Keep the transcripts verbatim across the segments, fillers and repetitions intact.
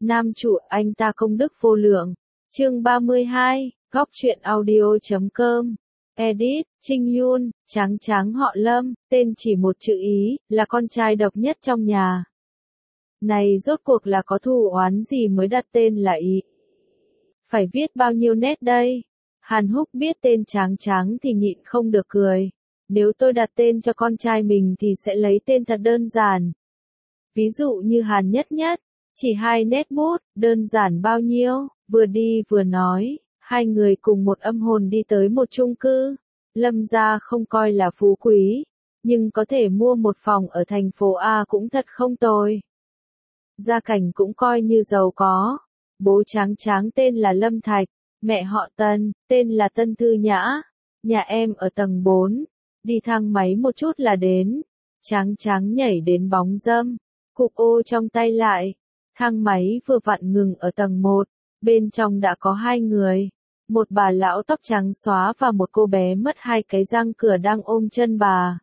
Nam chủ anh ta công đức vô lượng. Chương ba mươi hai, góc truyện audio chấm com. Edit, Trinh Yun, tráng tráng họ Lâm, tên chỉ một chữ ý, là con trai độc nhất trong nhà. Này rốt cuộc là có thù oán gì mới đặt tên là ý? Phải viết bao nhiêu nét đây? Hàn Húc biết tên tráng tráng thì nhịn không được cười. Nếu tôi đặt tên cho con trai mình thì sẽ lấy tên thật đơn giản. Ví dụ như Hàn Nhất Nhất, chỉ hai nét bút, đơn giản bao nhiêu, vừa đi vừa nói, hai người cùng một âm hồn đi tới một chung cư. Lâm gia không coi là phú quý, nhưng có thể mua một phòng ở thành phố A cũng thật không tồi. Gia cảnh cũng coi như giàu có. Bố tráng tráng tên là Lâm Thạch, mẹ họ Tân, tên là Tân Thư Nhã. Nhà em ở tầng bốn, đi thang máy một chút là đến. Tráng tráng nhảy đến bóng râm, cụp ô trong tay lại. Thang máy vừa vặn ngừng ở tầng một, bên trong đã có hai người. Một bà lão tóc trắng xóa và một cô bé mất hai cái răng cửa đang ôm chân bà.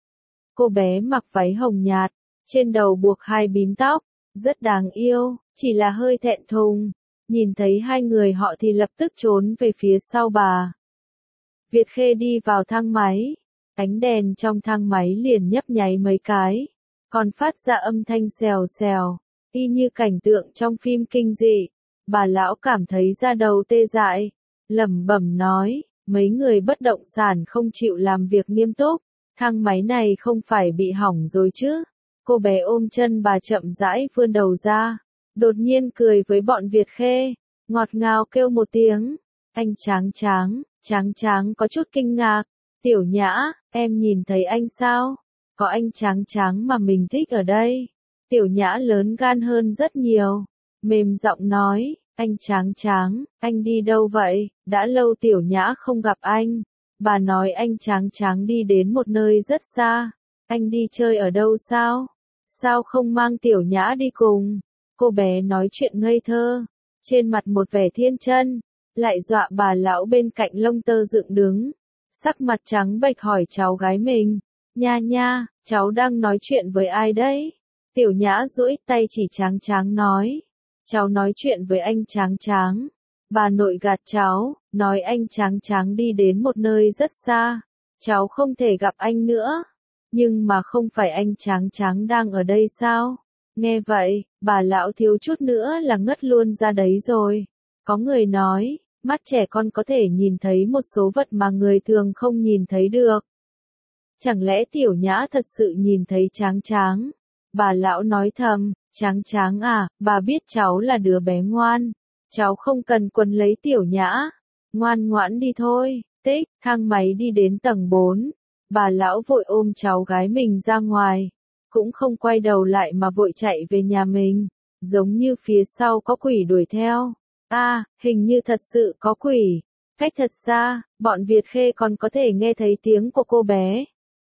Cô bé mặc váy hồng nhạt, trên đầu buộc hai bím tóc, rất đáng yêu, chỉ là hơi thẹn thùng. Nhìn thấy hai người họ thì lập tức trốn về phía sau bà. Việt Khê đi vào thang máy, ánh đèn trong thang máy liền nhấp nháy mấy cái, còn phát ra âm thanh xèo xèo, y như cảnh tượng trong phim kinh dị. Bà lão cảm thấy da đầu tê dại, lẩm bẩm nói, mấy người bất động sản không chịu làm việc nghiêm túc, thang máy này không phải bị hỏng rồi chứ? Cô bé ôm chân bà chậm rãi vươn đầu ra, đột nhiên cười với bọn Việt Khê, ngọt ngào kêu một tiếng, anh Tráng Tráng. Tráng Tráng có chút kinh ngạc, Tiểu Nhã, em nhìn thấy anh sao? Có anh Tráng Tráng mà mình thích ở đây. Tiểu Nhã lớn gan hơn rất nhiều, mềm giọng nói, anh Tráng Tráng, anh đi đâu vậy? Đã lâu Tiểu Nhã không gặp anh. Bà nói anh Tráng Tráng đi đến một nơi rất xa. Anh đi chơi ở đâu sao? Sao không mang Tiểu Nhã đi cùng? Cô bé nói chuyện ngây thơ, trên mặt một vẻ thiên chân, lại dọa bà lão bên cạnh lông tơ dựng đứng. Sắc mặt trắng bệch hỏi cháu gái mình, nha nha, cháu đang nói chuyện với ai đấy? Tiểu Nhã duỗi tay chỉ Tráng Tráng nói, cháu nói chuyện với anh Tráng Tráng. Bà nội gạt cháu, nói anh Tráng Tráng đi đến một nơi rất xa, cháu không thể gặp anh nữa. Nhưng mà không phải anh Tráng Tráng đang ở đây sao? Nghe vậy, bà lão thiếu chút nữa là ngất luôn ra đấy rồi. Có người nói, mắt trẻ con có thể nhìn thấy một số vật mà người thường không nhìn thấy được. Chẳng lẽ Tiểu Nhã thật sự nhìn thấy Tráng Tráng? Bà lão nói thầm, Tráng Tráng à, bà biết cháu là đứa bé ngoan. Cháu không cần quấn lấy Tiểu Nhã. Ngoan ngoãn đi thôi. Tích, thang máy đi đến tầng bốn. Bà lão vội ôm cháu gái mình ra ngoài. Cũng không quay đầu lại mà vội chạy về nhà mình. Giống như phía sau có quỷ đuổi theo. À, hình như thật sự có quỷ. Cách thật xa, bọn Việt Khê còn có thể nghe thấy tiếng của cô bé.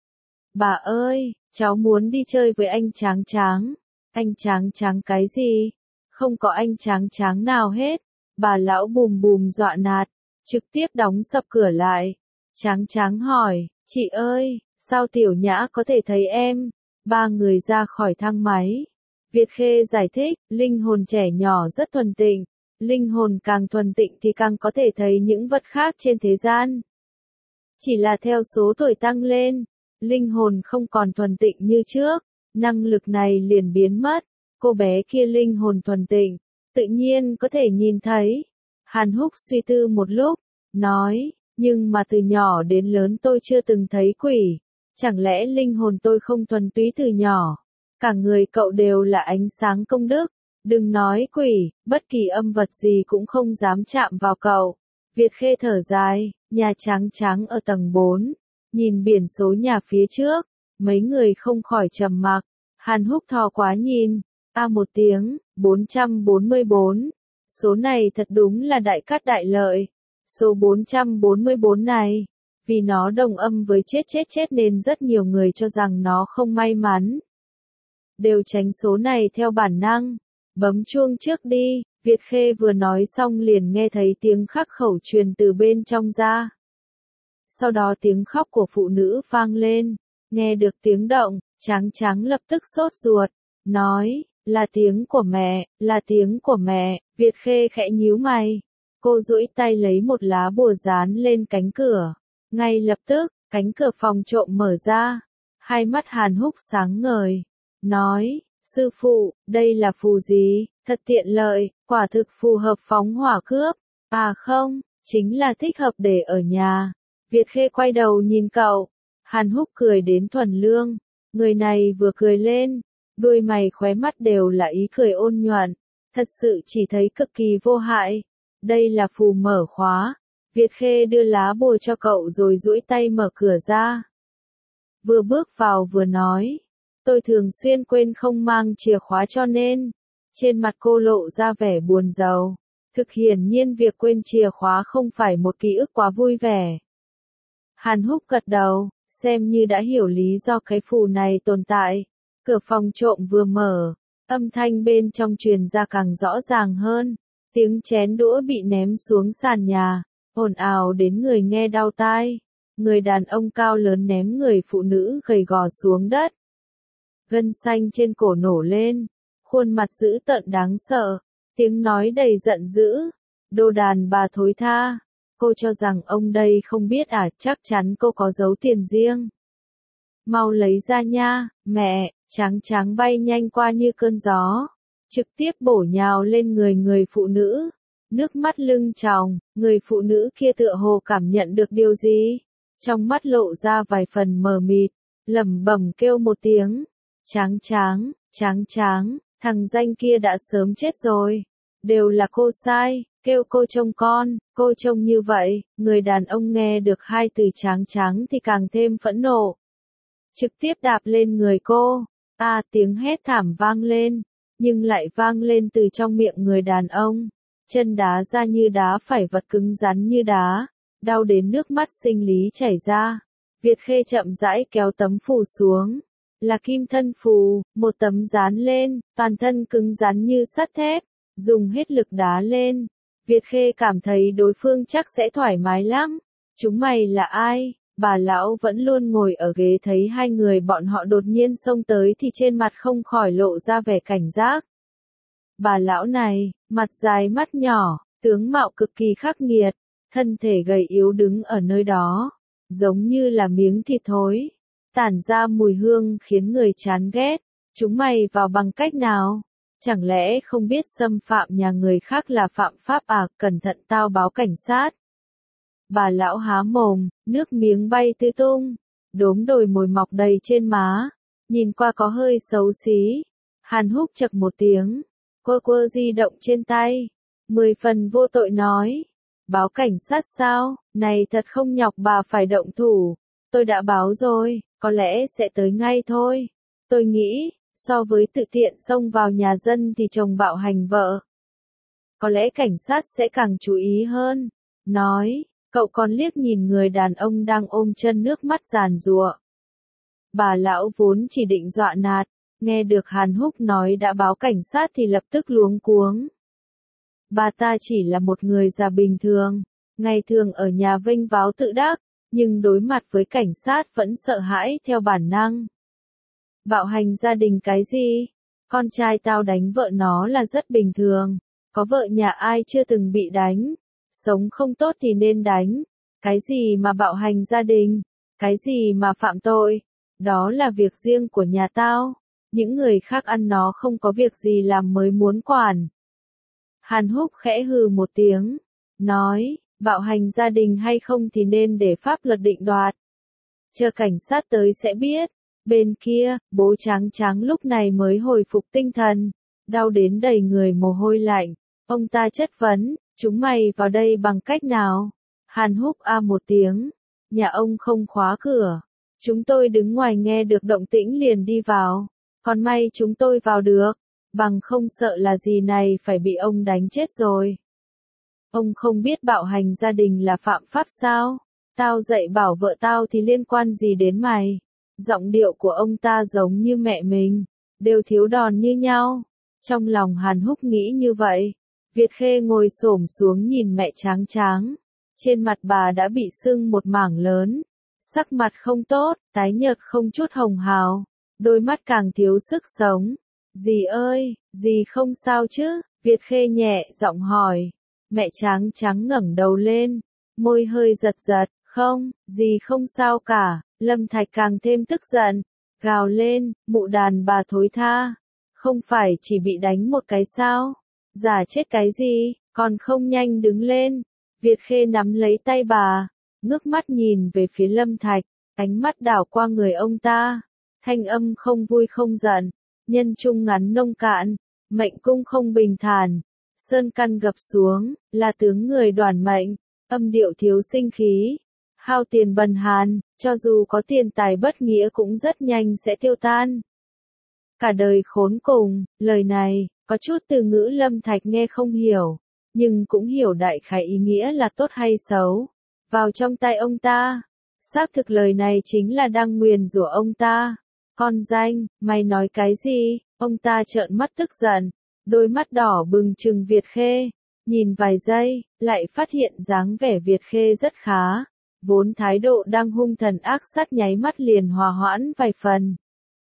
Bà ơi, cháu muốn đi chơi với anh Tráng Tráng. Anh Tráng Tráng cái gì? Không có anh Tráng Tráng nào hết. Bà lão bùm bùm dọa nạt, trực tiếp đóng sập cửa lại. Tráng Tráng hỏi, chị ơi, sao Tiểu Nhã có thể thấy em? Ba người ra khỏi thang máy. Việt Khê giải thích, linh hồn trẻ nhỏ rất thuần tịnh. Linh hồn càng thuần tịnh thì càng có thể thấy những vật khác trên thế gian. Chỉ là theo số tuổi tăng lên, linh hồn không còn thuần tịnh như trước, năng lực này liền biến mất. Cô bé kia linh hồn thuần tịnh, tự nhiên có thể nhìn thấy. Hàn Húc suy tư một lúc, nói, nhưng mà từ nhỏ đến lớn tôi chưa từng thấy quỷ. Chẳng lẽ linh hồn tôi không thuần túy từ nhỏ? Cả người cậu đều là ánh sáng công đức. Đừng nói quỷ, bất kỳ âm vật gì cũng không dám chạm vào cậu. Việt Khê thở dài, nhà Tráng Tráng ở tầng bốn. Nhìn biển số nhà phía trước, mấy người không khỏi trầm mặc. Hàn Húc thò quá nhìn, a một tiếng, bốn trăm bốn mươi bốn. Số này thật đúng là đại cát đại lợi. Số bốn trăm bốn mươi bốn này, vì nó đồng âm với chết chết chết nên rất nhiều người cho rằng nó không may mắn. Đều tránh số này theo bản năng. Bấm chuông trước đi. Việt Khê vừa nói xong liền nghe thấy tiếng khắc khẩu truyền từ bên trong ra. Sau đó tiếng khóc của phụ nữ vang lên. Nghe được tiếng động, Tráng Tráng lập tức sốt ruột, nói, là tiếng của mẹ, là tiếng của mẹ, Việt Khê khẽ nhíu mày. Cô duỗi tay lấy một lá bùa dán lên cánh cửa. Ngay lập tức, cánh cửa phòng trộm mở ra. Hai mắt Hàn Húc sáng ngời. Nói, sư phụ, đây là phù gì, thật tiện lợi, quả thực phù hợp phóng hỏa cướp. À không, chính là thích hợp để ở nhà. Việt Khê quay đầu nhìn cậu. Hàn Húc cười đến thuần lương. Người này vừa cười lên, đuôi mày khóe mắt đều là ý cười ôn nhuận. Thật sự chỉ thấy cực kỳ vô hại. Đây là phù mở khóa. Việt Khê đưa lá bùa cho cậu rồi duỗi tay mở cửa ra. Vừa bước vào vừa nói. Tôi thường xuyên quên không mang chìa khóa cho nên. Trên mặt cô lộ ra vẻ buồn rầu. Thực hiển nhiên việc quên chìa khóa không phải một ký ức quá vui vẻ. Hàn Húc gật đầu, xem như đã hiểu lý do cái phù này tồn tại. Cửa phòng trộm vừa mở, âm thanh bên trong truyền ra càng rõ ràng hơn. Tiếng chén đũa bị ném xuống sàn nhà, ồn ào đến người nghe đau tai. Người đàn ông cao lớn ném người phụ nữ gầy gò xuống đất. Gân xanh trên cổ nổ lên, khuôn mặt dữ tợn đáng sợ, tiếng nói đầy giận dữ. Đồ đàn bà thối tha, cô cho rằng ông đây không biết à, chắc chắn cô có giấu tiền riêng. Mau lấy ra nha, mẹ, tráng tráng bay nhanh qua như cơn gió. Trực tiếp bổ nhào lên người người phụ nữ. Nước mắt lưng tròng, người phụ nữ kia tựa hồ cảm nhận được điều gì. Trong mắt lộ ra vài phần mờ mịt, lẩm bẩm kêu một tiếng. Tráng tráng, tráng tráng, thằng danh kia đã sớm chết rồi. Đều là cô sai, kêu cô trông con, cô trông như vậy. Người đàn ông nghe được hai từ tráng tráng thì càng thêm phẫn nộ. Trực tiếp đạp lên người cô. À, tiếng hét thảm vang lên. Nhưng lại vang lên từ trong miệng người đàn ông. Chân đá ra như đá phải vật cứng rắn như đá. Đau đến nước mắt sinh lý chảy ra. Việt Khê chậm rãi kéo tấm phù xuống. Là kim thân phù, một tấm dán lên, toàn thân cứng rắn như sắt thép. Dùng hết lực đá lên. Việt Khê cảm thấy đối phương chắc sẽ thoải mái lắm. Chúng mày là ai? Bà lão vẫn luôn ngồi ở ghế thấy hai người bọn họ đột nhiên xông tới thì trên mặt không khỏi lộ ra vẻ cảnh giác. Bà lão này, mặt dài mắt nhỏ, tướng mạo cực kỳ khắc nghiệt, thân thể gầy yếu đứng ở nơi đó, giống như là miếng thịt thối, tản ra mùi hương khiến người chán ghét. Chúng mày vào bằng cách nào? Chẳng lẽ không biết xâm phạm nhà người khác là phạm pháp à? Cẩn thận tao báo cảnh sát. Bà lão há mồm, nước miếng bay tứ tung, đốm đồi mồi mọc đầy trên má, nhìn qua có hơi xấu xí. Hàn Húc chậc một tiếng, quơ quơ di động trên tay, mười phần vô tội nói, báo cảnh sát sao, này thật không nhọc bà phải động thủ, tôi đã báo rồi, có lẽ sẽ tới ngay thôi. Tôi nghĩ, so với tự tiện xông vào nhà dân thì chồng bạo hành vợ, có lẽ cảnh sát sẽ càng chú ý hơn. Nói, cậu còn liếc nhìn người đàn ông đang ôm chân nước mắt giàn giụa. Bà lão vốn chỉ định dọa nạt, nghe được Hàn Húc nói đã báo cảnh sát thì lập tức luống cuống. Bà ta chỉ là một người già bình thường, ngày thường ở nhà vênh váo tự đắc, nhưng đối mặt với cảnh sát vẫn sợ hãi theo bản năng. Bạo hành gia đình cái gì? Con trai tao đánh vợ nó là rất bình thường, có vợ nhà ai chưa từng bị đánh. Sống không tốt thì nên đánh. Cái gì mà bạo hành gia đình? Cái gì mà phạm tội? Đó là việc riêng của nhà tao. Những người khác ăn nó không có việc gì làm mới muốn quản. Hàn Húc khẽ hừ một tiếng. Nói, bạo hành gia đình hay không thì nên để pháp luật định đoạt. Chờ cảnh sát tới sẽ biết. Bên kia, bố Tráng Tráng lúc này mới hồi phục tinh thần. Đau đến đầy người mồ hôi lạnh. Ông ta chất vấn. Chúng mày vào đây bằng cách nào? Hàn Húc a một tiếng. Nhà ông không khóa cửa. Chúng tôi đứng ngoài nghe được động tĩnh liền đi vào. Còn may chúng tôi vào được. Bằng không sợ là gì này phải bị ông đánh chết rồi. Ông không biết bạo hành gia đình là phạm pháp sao? Tao dạy bảo vợ tao thì liên quan gì đến mày? Giọng điệu của ông ta giống như mẹ mình. Đều thiếu đòn như nhau. Trong lòng Hàn Húc nghĩ như vậy. Việt Khê ngồi xổm xuống nhìn mẹ Tráng Tráng. Trên mặt bà đã bị sưng một mảng lớn. Sắc mặt không tốt, tái nhợt không chút hồng hào. Đôi mắt càng thiếu sức sống. Dì ơi, dì không sao chứ? Việt Khê nhẹ giọng hỏi. Mẹ Tráng Tráng ngẩng đầu lên, môi hơi giật giật, không, dì không sao cả. Lâm Thạch càng thêm tức giận, gào lên, mụ đàn bà thối tha, không phải chỉ bị đánh một cái sao? Giả chết cái gì, còn không nhanh đứng lên. Việt Khê nắm lấy tay bà, ngước mắt nhìn về phía Lâm Thạch, ánh mắt đảo qua người ông ta, thanh âm không vui không giận, nhân trung ngắn nông cạn, mệnh cung không bình thản, sơn căn gập xuống, là tướng người đoàn mệnh, âm điệu thiếu sinh khí, hao tiền bần hàn, cho dù có tiền tài bất nghĩa cũng rất nhanh sẽ tiêu tan. Cả đời khốn cùng, lời này, có chút từ ngữ Lâm Thạch nghe không hiểu, nhưng cũng hiểu đại khái ý nghĩa là tốt hay xấu. Vào trong tay ông ta, xác thực lời này chính là đang nguyền rủa ông ta. Con danh, mày nói cái gì? Ông ta trợn mắt tức giận, đôi mắt đỏ bừng trừng Việt Khê, nhìn vài giây, lại phát hiện dáng vẻ Việt Khê rất khá, vốn thái độ đang hung thần ác sát nháy mắt liền hòa hoãn vài phần.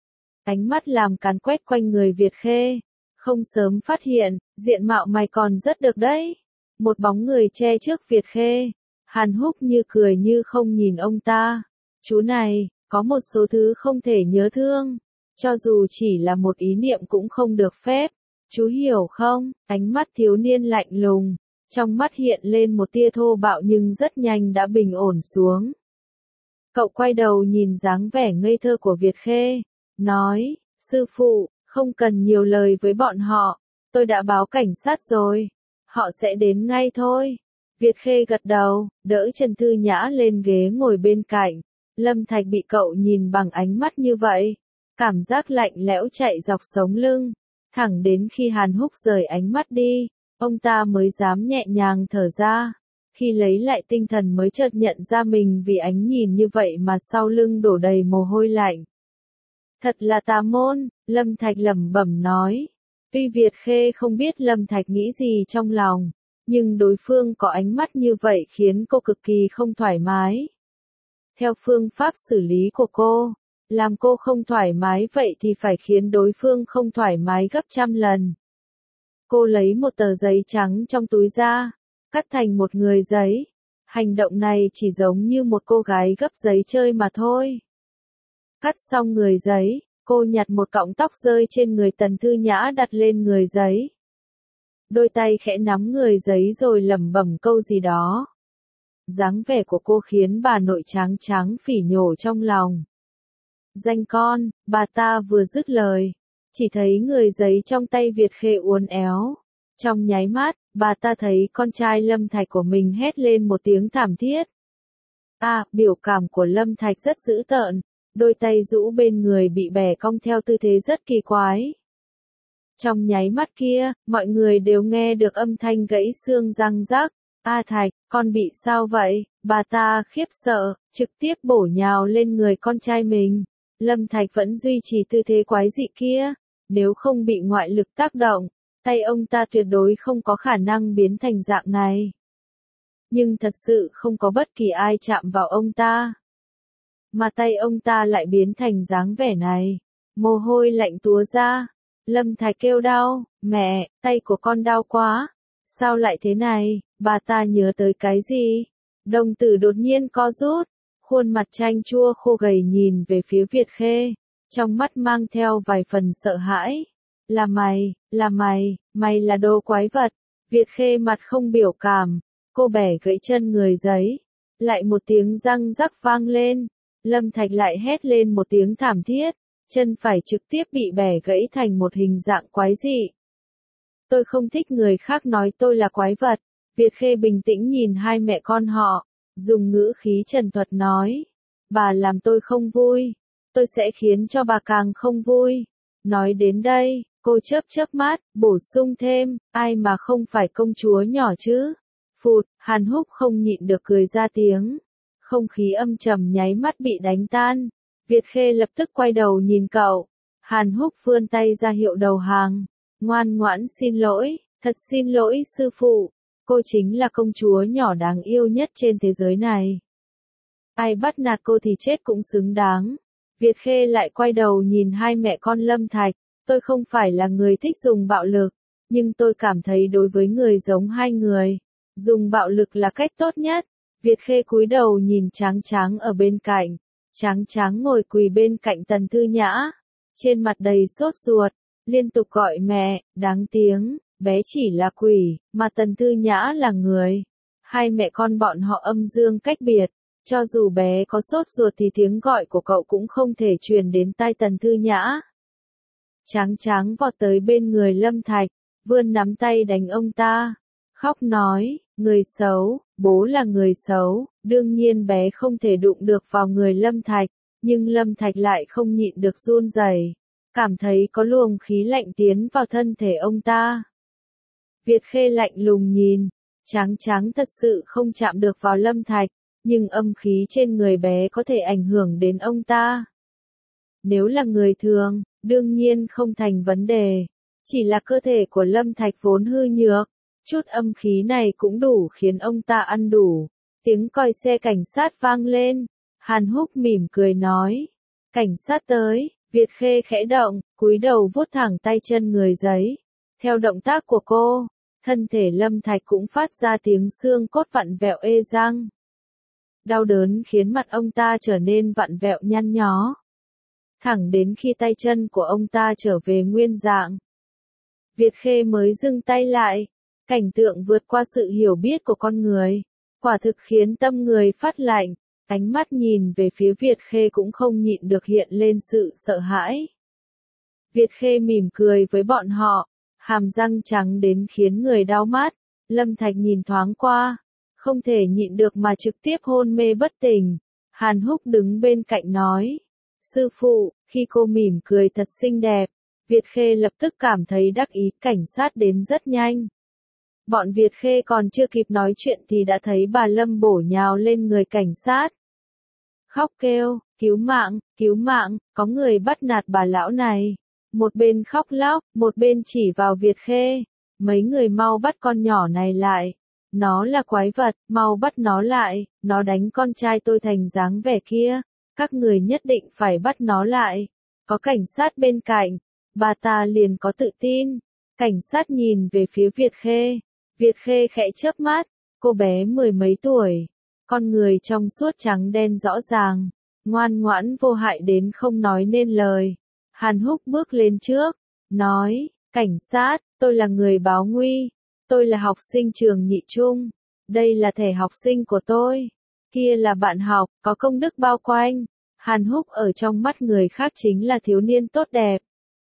Ánh mắt làm càn quét quanh người Việt Khê, không sớm phát hiện, diện mạo mày còn rất được đấy. Một bóng người che trước Việt Khê, Hàn Húc như cười như không nhìn ông ta. Chú này, có một số thứ không thể nhớ thương, cho dù chỉ là một ý niệm cũng không được phép. Chú hiểu không? Ánh mắt thiếu niên lạnh lùng, trong mắt hiện lên một tia thô bạo nhưng rất nhanh đã bình ổn xuống. Cậu quay đầu nhìn dáng vẻ ngây thơ của Việt Khê, nói, sư phụ, không cần nhiều lời với bọn họ, tôi đã báo cảnh sát rồi, họ sẽ đến ngay thôi. Việt Khê gật đầu, đỡ Trần Thư Nhã lên ghế ngồi bên cạnh. Lâm Thạch bị cậu nhìn bằng ánh mắt như vậy, cảm giác lạnh lẽo chạy dọc sống lưng, thẳng đến khi Hàn Húc rời ánh mắt đi, ông ta mới dám nhẹ nhàng thở ra. Khi lấy lại tinh thần mới chợt nhận ra mình vì ánh nhìn như vậy mà sau lưng đổ đầy mồ hôi lạnh. Thật là tà môn, Lâm Thạch lẩm bẩm nói. Tuy Việt Khê không biết Lâm Thạch nghĩ gì trong lòng, nhưng đối phương có ánh mắt như vậy khiến cô cực kỳ không thoải mái. Theo phương pháp xử lý của cô, làm cô không thoải mái vậy thì phải khiến đối phương không thoải mái gấp trăm lần. Cô lấy một tờ giấy trắng trong túi ra, cắt thành một người giấy. Hành động này chỉ giống như một cô gái gấp giấy chơi mà thôi. Cắt xong người giấy, cô nhặt một cọng tóc rơi trên người Tần Thư Nhã đặt lên người giấy. Đôi tay khẽ nắm người giấy rồi lẩm bẩm câu gì đó. Dáng vẻ của cô khiến bà nội Tráng Tráng phỉ nhổ trong lòng. Danh con, bà ta vừa dứt lời, chỉ thấy người giấy trong tay Việt Khê uốn éo. Trong nháy mắt, bà ta thấy con trai Lâm Thạch của mình hét lên một tiếng thảm thiết. À, biểu cảm của Lâm Thạch rất dữ tợn, đôi tay rũ bên người bị bẻ cong theo tư thế rất kỳ quái. Trong nháy mắt kia, mọi người đều nghe được âm thanh gãy xương răng rắc. A Thạch, con bị sao vậy? Bà ta khiếp sợ, trực tiếp bổ nhào lên người con trai mình. Lâm Thạch vẫn duy trì tư thế quái dị kia, nếu không bị ngoại lực tác động, tay ông ta tuyệt đối không có khả năng biến thành dạng này. Nhưng thật sự không có bất kỳ ai chạm vào ông ta. Mà tay ông ta lại biến thành dáng vẻ này. Mồ hôi lạnh túa ra. Lâm Thạch kêu đau, mẹ, tay của con đau quá. Sao lại thế này? Bà ta nhớ tới cái gì? Đồng tử đột nhiên co rút, khuôn mặt chanh chua khô gầy nhìn về phía Việt Khê, trong mắt mang theo vài phần sợ hãi. Là mày, là mày, mày là đồ quái vật. Việt Khê mặt không biểu cảm, cô bẻ gãy chân người giấy. Lại một tiếng răng rắc vang lên, Lâm Thạch lại hét lên một tiếng thảm thiết, chân phải trực tiếp bị bẻ gãy thành một hình dạng quái dị. Tôi không thích người khác nói tôi là quái vật. Việt Khê bình tĩnh nhìn hai mẹ con họ, dùng ngữ khí trần thuật nói. Bà làm tôi không vui, tôi sẽ khiến cho bà càng không vui. Nói đến đây, cô chớp chớp mắt, bổ sung thêm, ai mà không phải công chúa nhỏ chứ. Phụt, Hàn Húc không nhịn được cười ra tiếng. Không khí âm trầm nháy mắt bị đánh tan. Việt Khê lập tức quay đầu nhìn cậu. Hàn Húc vươn tay ra hiệu đầu hàng. Ngoan ngoãn xin lỗi, thật xin lỗi sư phụ. Cô chính là công chúa nhỏ đáng yêu nhất trên thế giới này. Ai bắt nạt cô thì chết cũng xứng đáng. Việt Khê lại quay đầu nhìn hai mẹ con Lâm Thạch. Tôi không phải là người thích dùng bạo lực, nhưng tôi cảm thấy đối với người giống hai người, dùng bạo lực là cách tốt nhất. Việt Khê cúi đầu nhìn Tráng Tráng ở bên cạnh. Tráng Tráng ngồi quỳ bên cạnh Tần Thư Nhã, trên mặt đầy sốt ruột, liên tục gọi mẹ, đáng tiếng, bé chỉ là quỷ, mà Tần Thư Nhã là người. Hai mẹ con bọn họ âm dương cách biệt, cho dù bé có sốt ruột thì tiếng gọi của cậu cũng không thể truyền đến tai Tần Thư Nhã. Tráng Tráng vọt tới bên người Lâm Thạch, vươn nắm tay đánh ông ta, khóc nói, người xấu, bố là người xấu, đương nhiên bé không thể đụng được vào người Lâm Thạch, nhưng Lâm Thạch lại không nhịn được run rẩy, cảm thấy có luồng khí lạnh tiến vào thân thể ông ta. Việt Khê lạnh lùng nhìn, Tráng Tráng thật sự không chạm được vào Lâm Thạch, nhưng âm khí trên người bé có thể ảnh hưởng đến ông ta. Nếu là người thường, đương nhiên không thành vấn đề, chỉ là cơ thể của Lâm Thạch vốn hư nhược, chút âm khí này cũng đủ khiến ông ta ăn đủ. Tiếng còi xe cảnh sát vang lên, Hàn Húc mỉm cười nói, cảnh sát tới. Việt Khê khẽ động, cúi đầu vuốt thẳng tay chân người giấy. Theo động tác của cô, thân thể Lâm Thạch cũng phát ra tiếng xương cốt vặn vẹo ê răng. Đau đớn khiến mặt ông ta trở nên vặn vẹo nhăn nhó, thẳng đến khi tay chân của ông ta trở về nguyên dạng. Việt Khê mới dừng tay lại, cảnh tượng vượt qua sự hiểu biết của con người, quả thực khiến tâm người phát lạnh, ánh mắt nhìn về phía Việt Khê cũng không nhịn được hiện lên sự sợ hãi. Việt Khê mỉm cười với bọn họ, hàm răng trắng đến khiến người đau mắt, Lâm Thạch nhìn thoáng qua, không thể nhịn được mà trực tiếp hôn mê bất tỉnh. Hàn Húc đứng bên cạnh nói, sư phụ, khi cô mỉm cười thật xinh đẹp, Việt Khê lập tức cảm thấy đắc ý, cảnh sát đến rất nhanh. Bọn Việt Khê còn chưa kịp nói chuyện thì đã thấy bà Lâm bổ nhào lên người cảnh sát. Khóc kêu, cứu mạng, cứu mạng, có người bắt nạt bà lão này. Một bên khóc lóc, một bên chỉ vào Việt Khê. Mấy người mau bắt con nhỏ này lại. Nó là quái vật, mau bắt nó lại, nó đánh con trai tôi thành dáng vẻ kia. Các người nhất định phải bắt nó lại. Có cảnh sát bên cạnh, bà ta liền có tự tin. Cảnh sát nhìn về phía Việt Khê. Việt Khê khẽ chớp mắt, cô bé mười mấy tuổi. Con người trong suốt trắng đen rõ ràng, ngoan ngoãn vô hại đến không nói nên lời. Hàn Húc bước lên trước, nói, cảnh sát, tôi là người báo nguy, tôi là học sinh trường nhị trung, đây là thẻ học sinh của tôi, kia là bạn học, có công đức bao quanh. Hàn Húc ở trong mắt người khác chính là thiếu niên tốt đẹp.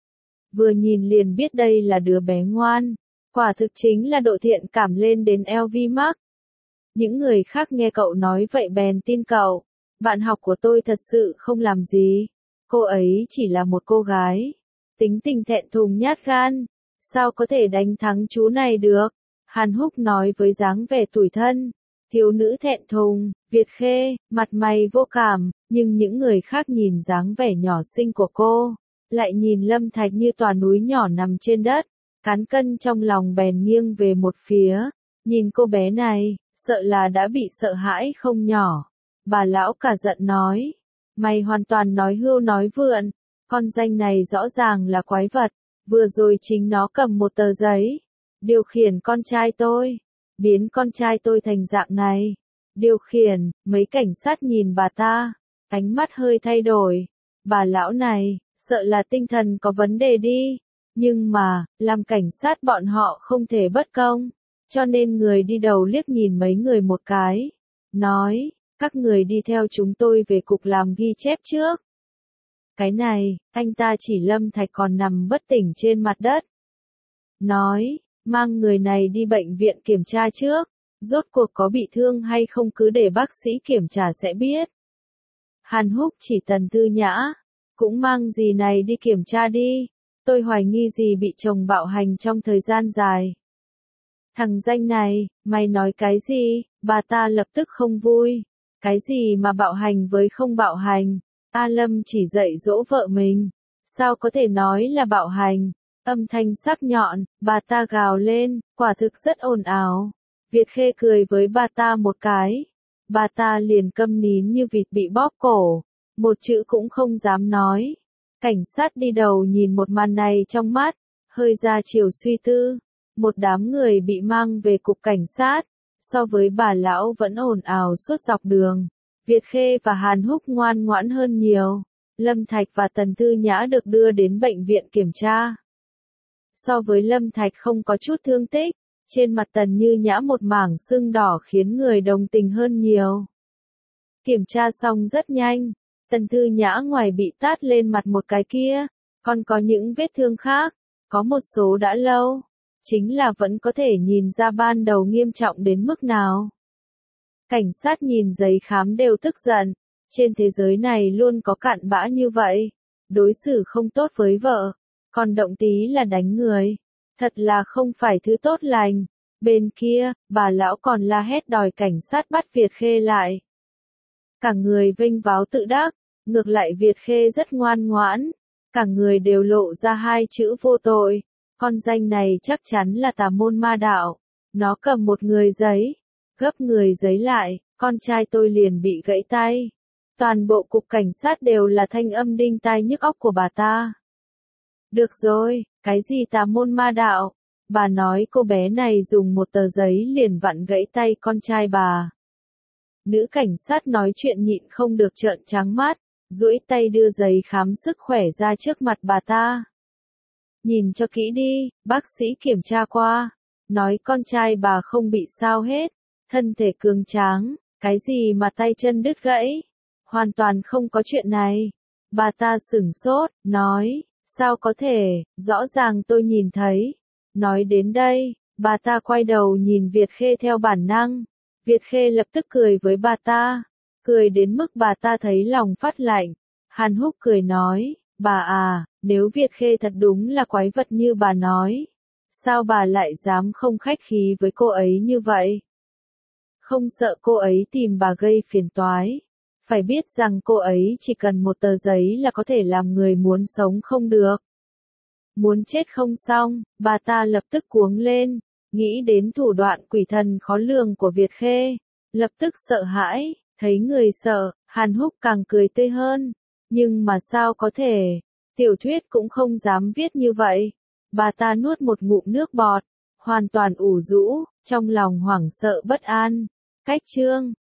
Vừa nhìn liền biết đây là đứa bé ngoan, quả thực chính là độ thiện cảm lên đến eo vi mắc. Những người khác nghe cậu nói vậy bèn tin cậu. Bạn học của tôi thật sự không làm gì. Cô ấy chỉ là một cô gái. Tính tình thẹn thùng nhát gan. Sao có thể đánh thắng chú này được? Hàn Húc nói với dáng vẻ tủi thân. Thiếu nữ thẹn thùng, Việt Khê, mặt mày vô cảm. Nhưng những người khác nhìn dáng vẻ nhỏ xinh của cô. Lại nhìn Lâm Thạch như tòa núi nhỏ nằm trên đất. Cán cân trong lòng bèn nghiêng về một phía. Nhìn cô bé này, sợ là đã bị sợ hãi không nhỏ. Bà lão cả giận nói, mày hoàn toàn nói hưu nói vượn, con danh này rõ ràng là quái vật, vừa rồi chính nó cầm một tờ giấy, điều khiển con trai tôi, biến con trai tôi thành dạng này, điều khiển. Mấy cảnh sát nhìn bà ta, ánh mắt hơi thay đổi, bà lão này, sợ là tinh thần có vấn đề đi, nhưng mà, làm cảnh sát bọn họ không thể bất công. Cho nên người đi đầu liếc nhìn mấy người một cái, nói, các người đi theo chúng tôi về cục làm ghi chép trước. Cái này, anh ta chỉ Lâm Thạch còn nằm bất tỉnh trên mặt đất. Nói, mang người này đi bệnh viện kiểm tra trước, rốt cuộc có bị thương hay không cứ để bác sĩ kiểm tra sẽ biết. Hàn Húc chỉ Tần Thư Nhã, cũng mang gì này đi kiểm tra đi, tôi hoài nghi gì bị chồng bạo hành trong thời gian dài. Thằng danh này, mày nói cái gì? Bà ta lập tức không vui. Cái gì mà bạo hành với không bạo hành? A Lâm chỉ dạy dỗ vợ mình. Sao có thể nói là bạo hành? Âm thanh sắc nhọn, bà ta gào lên, quả thực rất ồn ào. Việt Khê cười với bà ta một cái. Bà ta liền câm nín như vịt bị bóp cổ. Một chữ cũng không dám nói. Cảnh sát đi đầu nhìn một màn này trong mắt, hơi ra chiều suy tư. Một đám người bị mang về cục cảnh sát, so với bà lão vẫn ồn ào suốt dọc đường. Việt Khê và Hàn Húc ngoan ngoãn hơn nhiều. Lâm Thạch và Tần Tư Nhã được đưa đến bệnh viện kiểm tra. So với Lâm Thạch không có chút thương tích, trên mặt Tần Như Nhã một mảng sưng đỏ khiến người đồng tình hơn nhiều. Kiểm tra xong rất nhanh, Tần Tư Nhã ngoài bị tát lên mặt một cái kia, còn có những vết thương khác, có một số đã lâu, chính là vẫn có thể nhìn ra ban đầu nghiêm trọng đến mức nào. Cảnh sát nhìn giấy khám đều tức giận, trên thế giới này luôn có cặn bã như vậy, đối xử không tốt với vợ, còn động tí là đánh người, thật là không phải thứ tốt lành. Bên kia, bà lão còn la hét đòi cảnh sát bắt Việt Khê lại. Cả người vênh váo tự đắc, ngược lại Việt Khê rất ngoan ngoãn, cả người đều lộ ra hai chữ vô tội, con danh này chắc chắn là tà môn ma đạo. Nó cầm một người giấy, gấp người giấy lại, con trai tôi liền bị gãy tay. Toàn bộ cục cảnh sát đều là thanh âm đinh tai nhức óc của bà ta. Được rồi, cái gì tà môn ma đạo? Bà nói cô bé này dùng một tờ giấy liền vặn gãy tay con trai bà. Nữ cảnh sát nói chuyện nhịn không được trợn trắng mắt, duỗi tay đưa giấy khám sức khỏe ra trước mặt bà ta. Nhìn cho kỹ đi, bác sĩ kiểm tra qua, nói con trai bà không bị sao hết, thân thể cường tráng, cái gì mà tay chân đứt gãy, hoàn toàn không có chuyện này. Bà ta sửng sốt, nói, sao có thể, rõ ràng tôi nhìn thấy. Nói đến đây, bà ta quay đầu nhìn Việt Khê theo bản năng. Việt Khê lập tức cười với bà ta, cười đến mức bà ta thấy lòng phát lạnh. Hàn Húc cười nói, bà à, nếu Việt Khê thật đúng là quái vật như bà nói, sao bà lại dám không khách khí với cô ấy như vậy? Không sợ cô ấy tìm bà gây phiền toái. Phải biết rằng cô ấy chỉ cần một tờ giấy là có thể làm người muốn sống không được. Muốn chết không xong, bà ta lập tức cuống lên, nghĩ đến thủ đoạn quỷ thần khó lường của Việt Khê, lập tức sợ hãi, thấy người sợ, Hàn Húc càng cười tươi hơn, nhưng mà sao có thể, tiểu thuyết cũng không dám viết như vậy. Bà ta nuốt một ngụm nước bọt, hoàn toàn ủ rũ, trong lòng hoảng sợ bất an. Cách chương